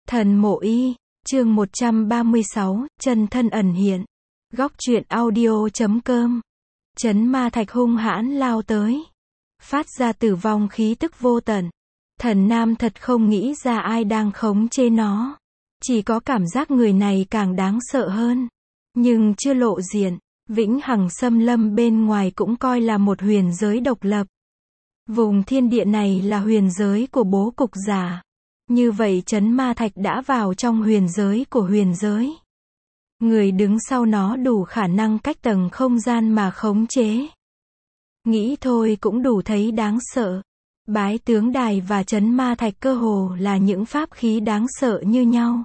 Thần Mộ Y, chương 136, chân thân ẩn hiện. Góc truyện audio.com. Chấn ma thạch hung hãn lao tới. Phát ra tử vong khí tức vô tận. Thần Nam thật không nghĩ ra ai đang khống chế nó. Chỉ có cảm giác người này càng đáng sợ hơn. Nhưng chưa lộ diện, vĩnh hằng xâm lâm bên ngoài cũng coi là một huyền giới độc lập. Vùng thiên địa này là huyền giới của bố cục giả. Như vậy chấn ma thạch đã vào trong huyền giới của huyền giới. Người đứng sau nó đủ khả năng cách tầng không gian mà khống chế. Nghĩ thôi cũng đủ thấy đáng sợ. Bái tướng đài và chấn ma thạch cơ hồ là những pháp khí đáng sợ như nhau.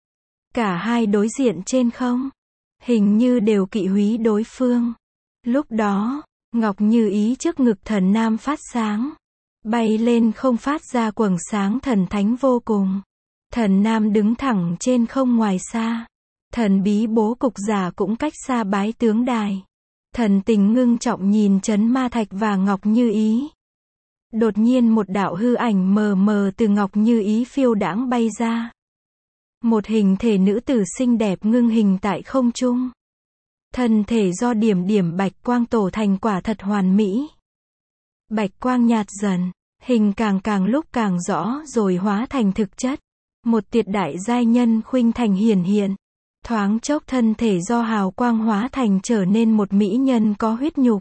Cả hai đối diện trên không, hình như đều kỵ húy đối phương. Lúc đó, Ngọc Như Ý trước ngực Thần Nam phát sáng, bay lên không phát ra quầng sáng thần thánh vô cùng. Thần Nam đứng thẳng trên không ngoài xa. Thần bí bố cục giả cũng cách xa bái tướng đài. Thần tình ngưng trọng nhìn chấn ma thạch và Ngọc Như Ý. Đột nhiên một đạo hư ảnh mờ mờ từ Ngọc Như Ý phiêu đãng bay ra. Một hình thể nữ tử xinh đẹp ngưng hình tại không trung. Thân thể do điểm điểm bạch quang tổ thành quả thật hoàn mỹ. Bạch quang nhạt dần, hình càng lúc càng rõ rồi hóa thành thực chất. Một tuyệt đại giai nhân khuynh thành hiển hiện. Thoáng chốc thân thể do hào quang hóa thành trở nên một mỹ nhân có huyết nhục.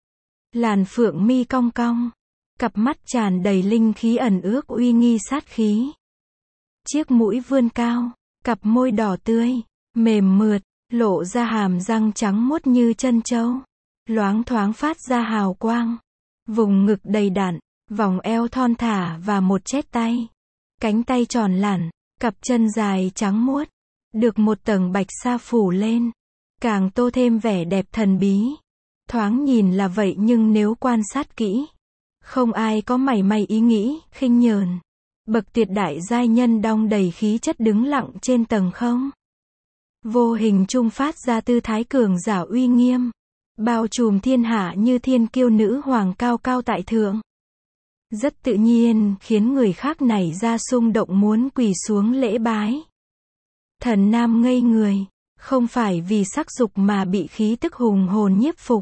Làn phượng mi cong cong. Cặp mắt tràn đầy linh khí ẩn ước uy nghi sát khí. Chiếc mũi vươn cao, cặp môi đỏ tươi, mềm mượt, lộ ra hàm răng trắng muốt như chân trâu. Loáng thoáng phát ra hào quang. Vùng ngực đầy đặn, vòng eo thon thả và một chét tay. Cánh tay tròn lẳn, cặp chân dài trắng muốt. Được một tầng bạch sa phủ lên. Càng tô thêm vẻ đẹp thần bí. Thoáng nhìn là vậy nhưng nếu quan sát kỹ, không ai có mảy may ý nghĩ khinh nhờn. Bậc tuyệt đại giai nhân đong đầy khí chất đứng lặng trên tầng không. Vô hình trung phát ra tư thái cường giả uy nghiêm. Bao trùm thiên hạ như thiên kiêu nữ hoàng cao cao tại thượng. Rất tự nhiên khiến người khác nảy ra xung động muốn quỳ xuống lễ bái. Thần Nam ngây người, không phải vì sắc dục mà bị khí tức hùng hồn nhiếp phục.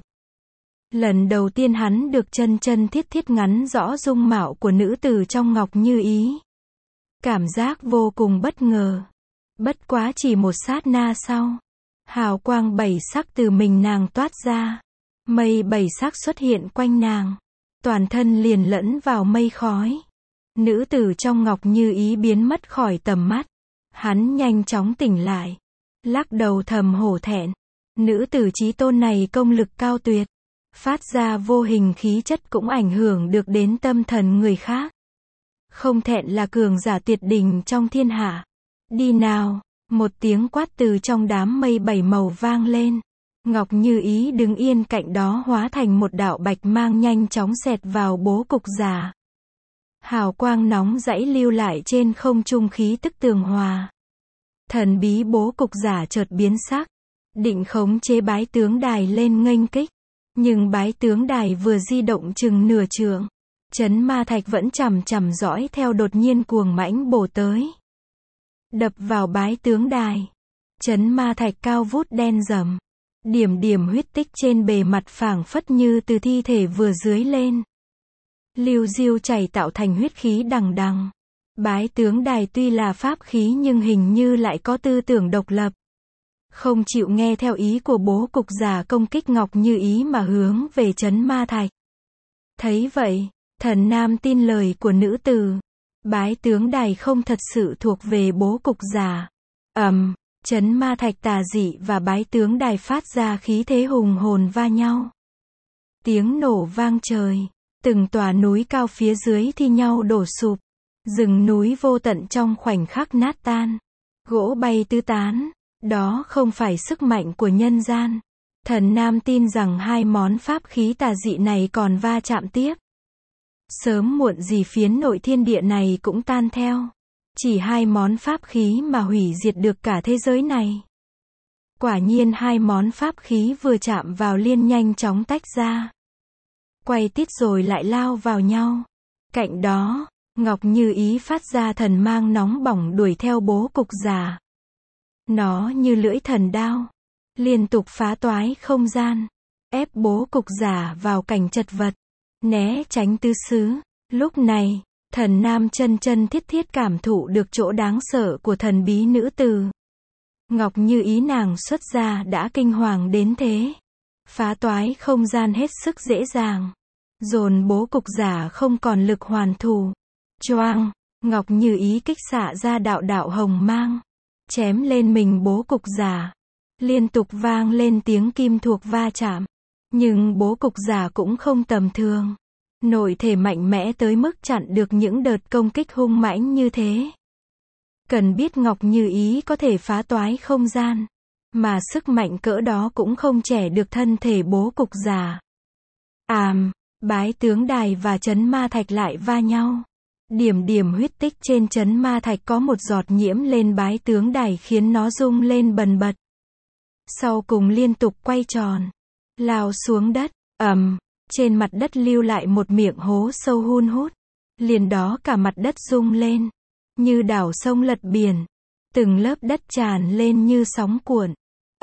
Lần đầu tiên hắn được chân chân thiết thiết ngắm rõ dung mạo của nữ tử trong Ngọc Như Ý. Cảm giác vô cùng bất ngờ. Bất quá chỉ một sát na sau, hào quang bảy sắc từ mình nàng toát ra. Mây bảy sắc xuất hiện quanh nàng. Toàn thân liền lẫn vào mây khói. Nữ tử trong Ngọc Như Ý biến mất khỏi tầm mắt. Hắn nhanh chóng tỉnh lại. Lắc đầu thầm hổ thẹn. Nữ tử chí tôn này công lực cao tuyệt. Phát ra vô hình khí chất cũng ảnh hưởng được đến tâm thần người khác. Không thẹn là cường giả tuyệt đỉnh trong thiên hạ. Đi nào, một tiếng quát từ trong đám mây bảy màu vang lên. Ngọc Như Ý đứng yên cạnh đó hóa thành một đạo bạch mang nhanh chóng xẹt vào bố cục giả. Hào quang nóng rãy lưu lại trên không trung khí tức tường hòa. Thần bí bố cục giả chợt biến sắc. Định khống chế bái tướng đài lên nghênh kích. Nhưng bái tướng đài vừa di động chừng nửa trượng. Chấn ma thạch vẫn chằm dõi theo đột nhiên cuồng mãnh bổ tới. Đập vào bái tướng đài. Chấn ma thạch cao vút đen rầm. Điểm điểm huyết tích trên bề mặt phảng phất như từ thi thể vừa dưới lên. Liu diêu chảy tạo thành huyết khí đằng đằng. Bái tướng đài tuy là pháp khí nhưng hình như lại có tư tưởng độc lập. Không chịu nghe theo ý của bố cục giả công kích Ngọc Như Ý mà hướng về chấn ma thạch. Thấy vậy, Thần Nam tin lời của nữ tử. Bái tướng đài không thật sự thuộc về bố cục giả. Chấn ma thạch tà dị và bái tướng đài phát ra khí thế hùng hồn va nhau. Tiếng nổ vang trời. Từng tòa núi cao phía dưới thi nhau đổ sụp. Rừng núi vô tận trong khoảnh khắc nát tan. Gỗ bay tứ tán. Đó không phải sức mạnh của nhân gian. Thần Nam tin rằng hai món pháp khí tà dị này còn va chạm tiếp. Sớm muộn gì phiến nội thiên địa này cũng tan theo. Chỉ hai món pháp khí mà hủy diệt được cả thế giới này. Quả nhiên hai món pháp khí vừa chạm vào liền nhanh chóng tách ra. Quay tít rồi lại lao vào nhau. Cạnh đó, Ngọc Như Ý phát ra thần mang nóng bỏng đuổi theo bố cục giả. Nó như lưỡi thần đao, liên tục phá toái không gian, ép bố cục giả vào cảnh chật vật, né tránh tứ xứ. Lúc này, Thần Nam chân chân thiết thiết cảm thụ được chỗ đáng sợ của thần bí nữ tử. Ngọc Như Ý nàng xuất ra đã kinh hoàng đến thế. Phá toái không gian hết sức dễ dàng. Dồn bố cục giả không còn lực hoàn thủ. Choang, Ngọc Như Ý kích xạ ra đạo đạo hồng mang. Chém lên mình bố cục giả. Liên tục vang lên tiếng kim thuộc va chạm. Nhưng bố cục giả cũng không tầm thường. Nội thể mạnh mẽ tới mức chặn được những đợt công kích hung mãnh như thế. Cần biết Ngọc Như Ý có thể phá toái không gian. Mà sức mạnh cỡ đó cũng không trẻ được thân thể bố cục giả. Bái tướng đài và trấn ma thạch lại va nhau. Điểm điểm huyết tích trên trấn ma thạch có một giọt nhiễm lên bái tướng đài khiến nó rung lên bần bật. Sau cùng liên tục quay tròn. Lao xuống đất. Trên mặt đất lưu lại một miệng hố sâu hun hút. Liền đó cả mặt đất rung lên. Như đảo sông lật biển. Từng lớp đất tràn lên như sóng cuộn.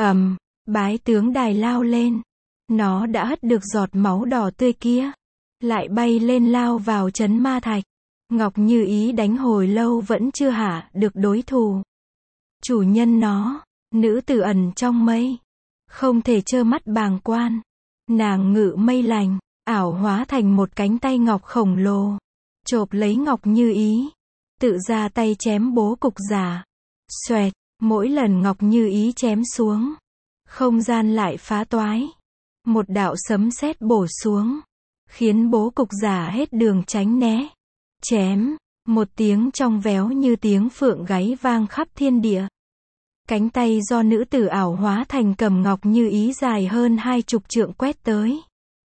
Bái tướng đài lao lên. Nó đã hất được giọt máu đỏ tươi kia. Lại bay lên lao vào trấn ma thạch. Ngọc Như Ý đánh hồi lâu vẫn chưa hạ được đối thủ. Chủ nhân nó, nữ tử ẩn trong mây. Không thể trơ mắt bàng quan. Nàng ngự mây lành, ảo hóa thành một cánh tay ngọc khổng lồ. Chộp lấy Ngọc Như Ý. Tự ra tay chém bố cục giả. Xoẹt, mỗi lần Ngọc Như Ý chém xuống. Không gian lại phá toái. Một đạo sấm sét bổ xuống. Khiến bố cục giả hết đường tránh né. Chém, một tiếng trong véo như tiếng phượng gáy vang khắp thiên địa. Cánh tay do nữ tử ảo hóa thành cầm Ngọc Như Ý dài hơn 20 trượng quét tới.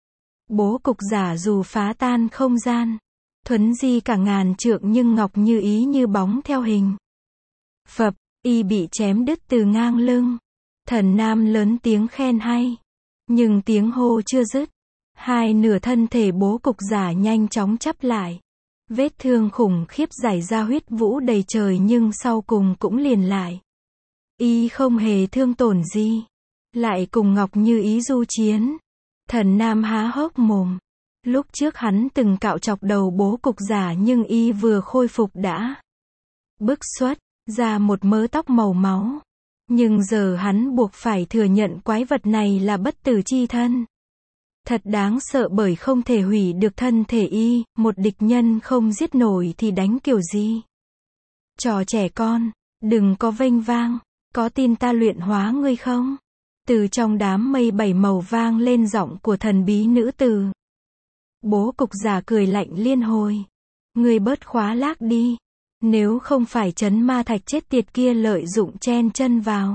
Bố cục giả dù phá tan không gian, thuấn di cả ngàn trượng nhưng Ngọc Như Ý như bóng theo hình. Phập, y bị chém đứt từ ngang lưng. Thần Nam lớn tiếng khen hay. Nhưng tiếng hô chưa dứt. Hai nửa thân thể bố cục giả nhanh chóng chắp lại. Vết thương khủng khiếp rải ra huyết vũ đầy trời nhưng sau cùng cũng liền lại. Y không hề thương tổn gì. Lại cùng Ngọc Như Ý du chiến. Thần Nam há hốc mồm. Lúc trước hắn từng cạo chọc đầu bố cục giả nhưng y vừa khôi phục đã bức xuất ra một mớ tóc màu máu. Nhưng giờ hắn buộc phải thừa nhận quái vật này là bất tử chi thân. Thật đáng sợ bởi không thể hủy được thân thể y, một địch nhân không giết nổi thì đánh kiểu gì. Trò trẻ con, đừng có vênh vang, có tin ta luyện hóa ngươi không? Từ trong đám mây bảy màu vang lên giọng của thần bí nữ tử. Bố cục giả cười lạnh liên hồi. Ngươi bớt khóa lác đi. Nếu không phải trấn ma thạch chết tiệt kia lợi dụng chen chân vào.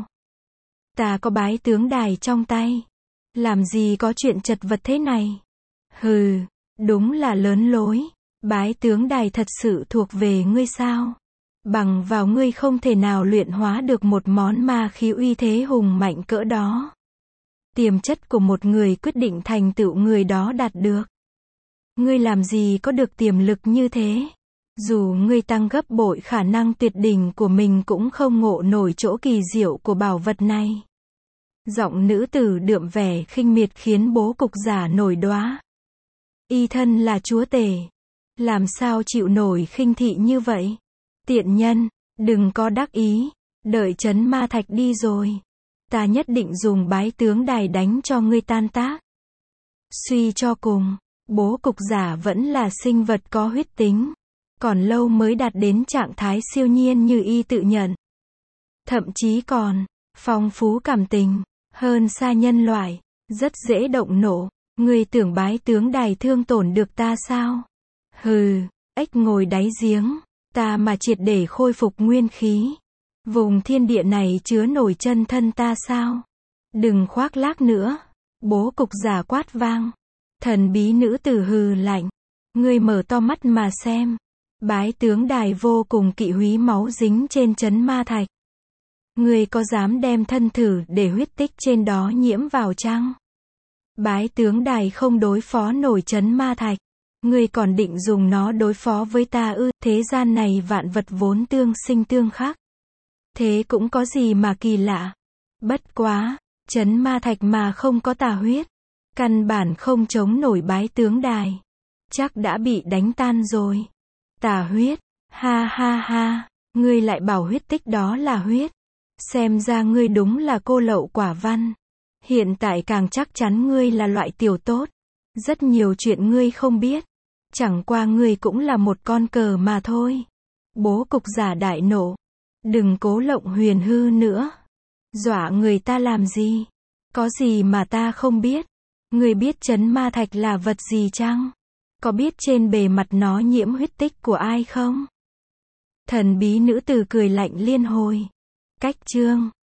Ta có bái tướng đài trong tay. Làm gì có chuyện chật vật thế này? Hừ, đúng là lớn lối. Bái tướng đài thật sự thuộc về ngươi sao? Bằng vào ngươi không thể nào luyện hóa được một món ma khí uy thế hùng mạnh cỡ đó. Tiềm chất của một người quyết định thành tựu người đó đạt được. Ngươi làm gì có được tiềm lực như thế? Dù ngươi tăng gấp bội khả năng tuyệt đỉnh của mình cũng không ngộ nổi chỗ kỳ diệu của bảo vật này. Giọng nữ tử đượm vẻ khinh miệt khiến bố cục giả nổi đoá. Y thân là chúa tể. Làm sao chịu nổi khinh thị như vậy? Tiện nhân, đừng có đắc ý. Đợi trấn ma thạch đi rồi. Ta nhất định dùng bái tướng đài đánh cho ngươi tan tác. Suy cho cùng, bố cục giả vẫn là sinh vật có huyết tính. Còn lâu mới đạt đến trạng thái siêu nhiên như y tự nhận. Thậm chí còn phong phú cảm tình hơn xa nhân loại, rất dễ động nộ. Ngươi tưởng bái tướng đài thương tổn được ta sao? Hừ, ếch ngồi đáy giếng, ta mà triệt để khôi phục nguyên khí. Vùng thiên địa này chứa nổi chân thân ta sao? Đừng khoác lác nữa. Bố cục giả quát vang. Thần bí nữ tử hừ lạnh. Ngươi mở to mắt mà xem. Bái tướng đài vô cùng kỵ húy máu dính trên trấn ma thạch. Ngươi có dám đem thân thử để huyết tích trên đó nhiễm vào chăng? Bái tướng đài không đối phó nổi trấn ma thạch. Ngươi còn định dùng nó đối phó với ta ư? Thế gian này vạn vật vốn tương sinh tương khắc. Thế cũng có gì mà kỳ lạ. Bất quá, trấn ma thạch mà không có tà huyết, căn bản không chống nổi bái tướng đài. Chắc đã bị đánh tan rồi. Tà huyết, ha ha ha, ngươi lại bảo huyết tích đó là huyết. Xem ra ngươi đúng là cô lậu quả văn. Hiện tại càng chắc chắn ngươi là loại tiểu tốt. Rất nhiều chuyện ngươi không biết. Chẳng qua ngươi cũng là một con cờ mà thôi. Bố cục giả đại nộ. Đừng cố lộng huyền hư nữa. Dọa người ta làm gì? Có gì mà ta không biết? Ngươi biết trấn ma thạch là vật gì chăng? Có biết trên bề mặt nó nhiễm huyết tích của ai không? Thần bí nữ tử cười lạnh liên hồi. Cách chương